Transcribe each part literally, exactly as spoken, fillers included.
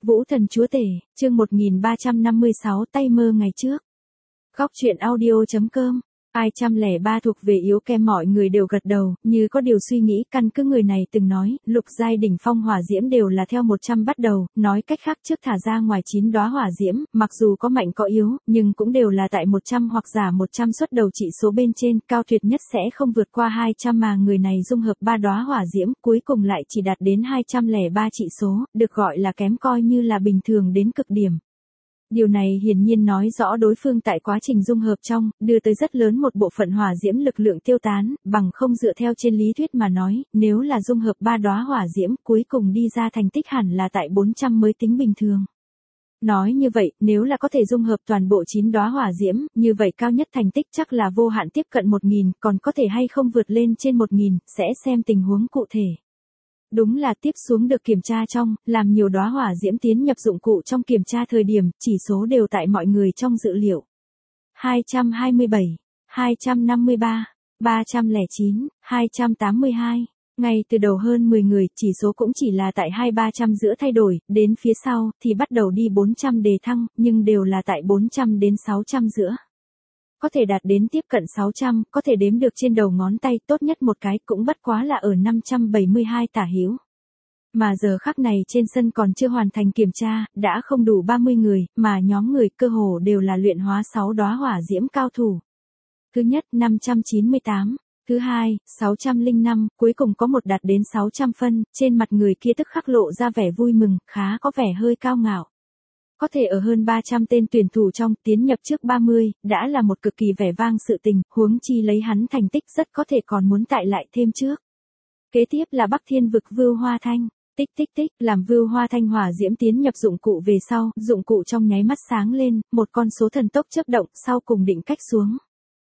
Vũ Thần Chúa Tể, chương một nghìn ba trăm năm mươi sáu tay mơ ngày trước. Góc truyện audio.com. hai trăm lẻ ba thuộc về yếu kém mọi người đều gật đầu, như có điều suy nghĩ, căn cứ người này từng nói, lục giai đỉnh phong hỏa diễm đều là theo một trăm bắt đầu, nói cách khác trước thả ra ngoài chín đóa hỏa diễm, mặc dù có mạnh có yếu, nhưng cũng đều là tại một trăm hoặc giả một trăm xuất đầu trị số bên trên, cao tuyệt nhất sẽ không vượt qua hai trăm mà người này dung hợp ba đóa hỏa diễm, cuối cùng lại chỉ đạt đến hai trăm lẻ ba trị số, được gọi là kém coi như là bình thường đến cực điểm. Điều này hiển nhiên nói rõ đối phương tại quá trình dung hợp trong, đưa tới rất lớn một bộ phận hỏa diễm lực lượng tiêu tán, bằng không dựa theo trên lý thuyết mà nói, nếu là dung hợp ba đóa hỏa diễm, cuối cùng đi ra thành tích hẳn là tại bốn trăm mới tính bình thường. Nói như vậy, nếu là có thể dung hợp toàn bộ chín đóa hỏa diễm, như vậy cao nhất thành tích chắc là vô hạn tiếp cận một nghìn, còn có thể hay không vượt lên trên một nghìn, sẽ xem tình huống cụ thể. Đúng là tiếp xuống được kiểm tra trong, làm nhiều đóa hỏa diễm tiến nhập dụng cụ trong kiểm tra thời điểm, chỉ số đều tại mọi người trong dự liệu. hai trăm hai mươi bảy, hai trăm năm mươi ba, ba trăm lẻ chín, hai trăm tám mươi hai. Ngay từ đầu hơn mười người, chỉ số cũng chỉ là tại hai ba trăm giữa thay đổi, đến phía sau, thì bắt đầu đi bốn trăm đề thăng, nhưng đều là tại bốn trăm đến sáu trăm giữa. Có thể đạt đến tiếp cận sáu trăm, có thể đếm được trên đầu ngón tay, tốt nhất một cái cũng bất quá là ở năm trăm bảy mươi hai tả hữu. Mà giờ khắc này trên sân còn chưa hoàn thành kiểm tra, đã không đủ ba mươi người, mà nhóm người cơ hồ đều là luyện hóa sáu đóa hỏa diễm cao thủ. Thứ nhất năm trăm chín mươi tám, thứ hai sáu trăm lẻ năm, cuối cùng có một đạt đến sáu trăm phân, trên mặt người kia tức khắc lộ ra vẻ vui mừng, khá có vẻ hơi cao ngạo. Có thể ở hơn ba trăm tên tuyển thủ trong tiến nhập trước ba mươi, đã là một cực kỳ vẻ vang sự tình, huống chi lấy hắn thành tích rất có thể còn muốn tại lại thêm trước. Kế tiếp là Bắc Thiên vực Vưu Hoa Thanh, tích tích tích, làm Vưu Hoa Thanh hỏa diễm tiến nhập dụng cụ về sau, dụng cụ trong nháy mắt sáng lên, một con số thần tốc chớp động, sau cùng định cách xuống.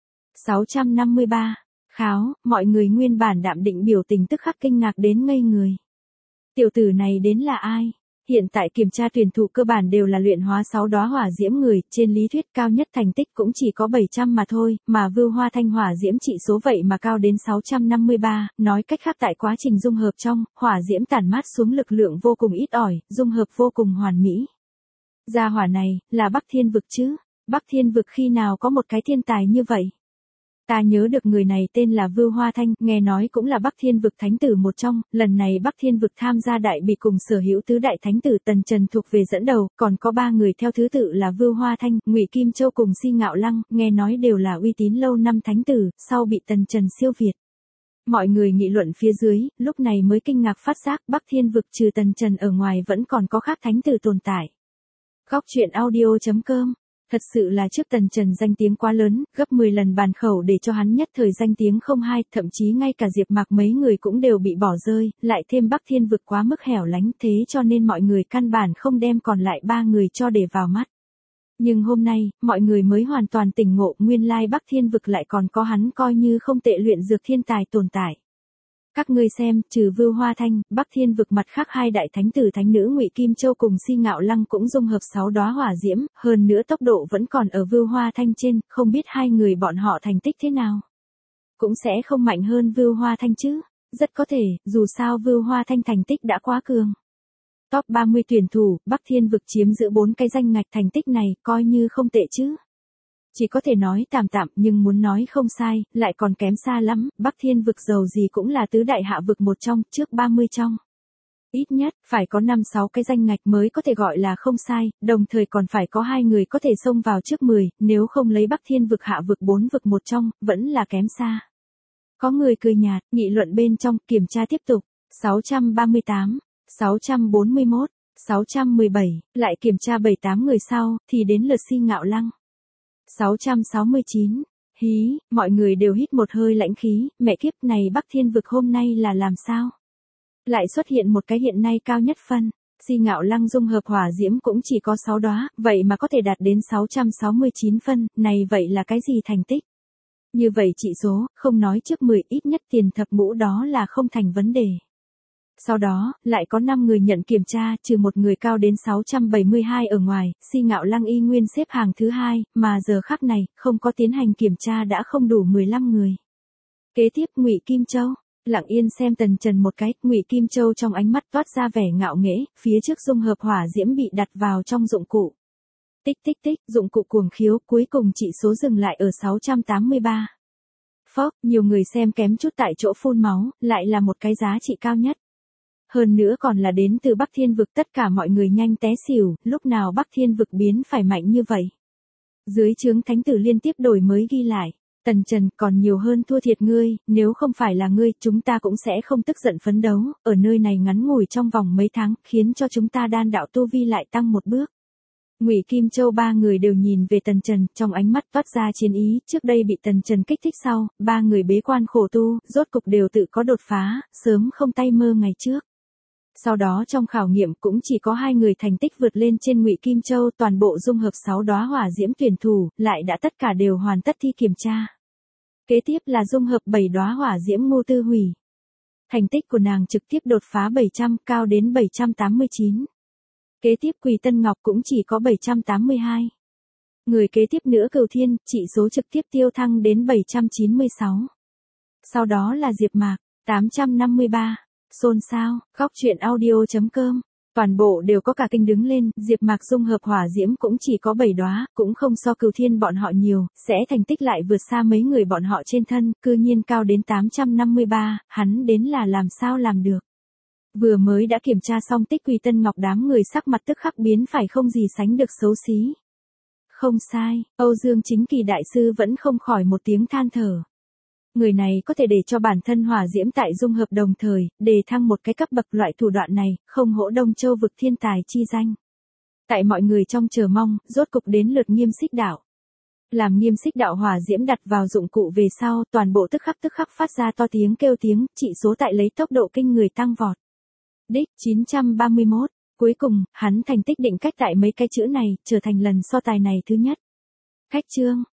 sáu trăm năm mươi ba, kháo, mọi người nguyên bản đạm định biểu tình tức khắc kinh ngạc đến ngây người. Tiểu tử này đến là ai? Hiện tại kiểm tra tuyển thủ cơ bản đều là luyện hóa sáu đóa hỏa diễm người, trên lý thuyết cao nhất thành tích cũng chỉ có bảy trăm mà thôi, mà Vưu Hoa Thanh hỏa diễm trị số vậy mà cao đến sáu trăm năm mươi ba, nói cách khác tại quá trình dung hợp trong, hỏa diễm tản mát xuống lực lượng vô cùng ít ỏi, dung hợp vô cùng hoàn mỹ. Gia hỏa này, là Bắc Thiên vực chứ? Bắc Thiên vực khi nào có một cái thiên tài như vậy? Ta nhớ được người này tên là Vưu Hoa Thanh, nghe nói cũng là Bắc Thiên vực thánh tử một trong, lần này Bắc Thiên vực tham gia đại bị cùng sở hữu tứ đại thánh tử Tần Trần thuộc về dẫn đầu, còn có ba người theo thứ tự là Vưu Hoa Thanh, Ngụy Kim Châu cùng Si Ngạo Lăng, nghe nói đều là uy tín lâu năm thánh tử, sau bị Tần Trần siêu việt. Mọi người nghị luận phía dưới, lúc này mới kinh ngạc phát giác Bắc Thiên vực trừ Tần Trần ở ngoài vẫn còn có khác thánh tử tồn tại. Góc truyện audio.com. Thật sự là trước Tần Trần danh tiếng quá lớn, gấp mười lần bàn khẩu để cho hắn nhất thời danh tiếng không hai, thậm chí ngay cả Diệp Mạc mấy người cũng đều bị bỏ rơi, lại thêm Bắc Thiên vực quá mức hẻo lánh thế cho nên mọi người căn bản không đem còn lại ba người cho để vào mắt. Nhưng hôm nay, mọi người mới hoàn toàn tỉnh ngộ, nguyên lai Bắc Thiên vực lại còn có hắn coi như không tệ luyện dược thiên tài tồn tại. Các ngươi xem, trừ Vưu Hoa Thanh, Bắc Thiên vực mặt khác hai đại thánh tử thánh nữ Ngụy Kim Châu cùng Si Ngạo Lăng cũng dung hợp sáu đóa hỏa diễm, hơn nữa tốc độ vẫn còn ở Vưu Hoa Thanh trên, không biết hai người bọn họ thành tích thế nào. Cũng sẽ không mạnh hơn Vưu Hoa Thanh chứ, rất có thể, dù sao Vưu Hoa Thanh thành tích đã quá cường. Top ba mươi tuyển thủ, Bắc Thiên vực chiếm giữ bốn cái danh ngạch, thành tích này coi như không tệ chứ. Chỉ có thể nói tạm tạm, nhưng muốn nói không sai, lại còn kém xa lắm, Bắc Thiên vực dầu gì cũng là tứ đại hạ vực một trong, trước ba mươi trong. Ít nhất, phải có năm sáu cái danh ngạch mới có thể gọi là không sai, đồng thời còn phải có hai người có thể xông vào trước mười, nếu không lấy Bắc Thiên vực hạ vực bốn vực một trong, vẫn là kém xa. Có người cười nhạt, nghị luận bên trong, kiểm tra tiếp tục, sáu trăm ba mươi tám, sáu trăm bốn mươi mốt, sáu trăm mười bảy, lại kiểm tra bảy tám người sau, thì đến lượt Si Ngạo Lăng. sáu trăm sáu mươi chín, hí, mọi người đều hít một hơi lãnh khí, mẹ kiếp này Bắc Thiên vực hôm nay là làm sao? Lại xuất hiện một cái hiện nay cao nhất phân, Si Ngạo Lăng dung hợp hỏa diễm cũng chỉ có sáu đóa, vậy mà có thể đạt đến sáu trăm sáu mươi chín phân, này vậy là cái gì thành tích? Như vậy chỉ số, không nói trước mười, ít nhất tiền thập ngũ đó là không thành vấn đề. Sau đó, lại có năm người nhận kiểm tra, trừ một người cao đến sáu trăm bảy mươi hai ở ngoài, Si Ngạo Lăng y nguyên xếp hàng thứ hai, mà giờ khắc này, không có tiến hành kiểm tra đã không đủ mười lăm người. Kế tiếp Ngụy Kim Châu, Lặng yên xem Tần Trần một cái, Ngụy Kim Châu trong ánh mắt toát ra vẻ ngạo nghễ, phía trước dung hợp hỏa diễm bị đặt vào trong dụng cụ. Tích tích tích, dụng cụ cuồng khiếu, cuối cùng chỉ số dừng lại ở sáu trăm tám mươi ba. Phốc, nhiều người xem kém chút tại chỗ phun máu, lại là một cái giá trị cao nhất. Hơn nữa còn là đến từ Bắc Thiên Vực, tất cả mọi người nhanh té xỉu, lúc nào Bắc Thiên Vực biến phải mạnh như vậy. Dưới trướng thánh tử liên tiếp đổi mới ghi lại. Tần Trần, còn nhiều hơn thua thiệt ngươi, nếu không phải là ngươi, chúng ta cũng sẽ không tức giận phấn đấu, ở nơi này ngắn ngủi trong vòng mấy tháng, khiến cho chúng ta đan đạo tu vi lại tăng một bước. Ngụy Kim Châu ba người đều nhìn về Tần Trần, trong ánh mắt toát ra chiến ý, trước đây bị Tần Trần kích thích sau, ba người bế quan khổ tu, rốt cục đều tự có đột phá, sớm không tay mơ ngày trước. Sau đó trong khảo nghiệm cũng chỉ có hai người thành tích vượt lên trên Ngụy Kim Châu, toàn bộ dung hợp sáu đóa hỏa diễm tuyển thủ, lại đã tất cả đều hoàn tất thi kiểm tra. Kế tiếp là dung hợp bảy đóa hỏa diễm Ngô Tư Hủy. Thành tích của nàng trực tiếp đột phá bảy trăm, cao đến bảy trăm tám mươi chín. Kế tiếp Quỳ Tân Ngọc cũng chỉ có bảy trăm tám mươi hai. Người kế tiếp nữa Cửu Thiên, chỉ số trực tiếp tiêu thăng đến bảy trăm chín mươi sáu. Sau đó là Diệp Mạc, tám trăm năm mươi ba. Xôn xao, góc truyện audio chấm com. Toàn bộ đều có cả kinh đứng lên, Diệp Mạc dung hợp hỏa diễm cũng chỉ có bảy đóa, cũng không so Cửu Thiên bọn họ nhiều, sẽ thành tích lại vượt xa mấy người bọn họ trên thân, cư nhiên cao đến tám trăm năm mươi ba, hắn đến là làm sao làm được. Vừa mới đã kiểm tra xong tích Quỳ Tân Ngọc, đám người sắc mặt tức khắc biến phải không gì sánh được xấu xí. Không sai, Âu Dương Chính Kỳ đại sư vẫn không khỏi một tiếng than thở. Người này có thể để cho bản thân hỏa diễm tại dung hợp đồng thời, đề thăng một cái cấp bậc, loại thủ đoạn này, không hổ Đông Châu vực thiên tài chi danh. Tại mọi người trong chờ mong, rốt cục đến lượt Nghiêm Xích Đạo. Làm Nghiêm Xích Đạo hỏa diễm đặt vào dụng cụ về sau, toàn bộ tức khắc tức khắc phát ra to tiếng kêu tiếng, chỉ số tại lấy tốc độ kinh người tăng vọt. Đích chín trăm ba mươi mốt, cuối cùng, hắn thành tích định cách tại mấy cái chữ này, trở thành lần so tài này thứ nhất. Khách chương,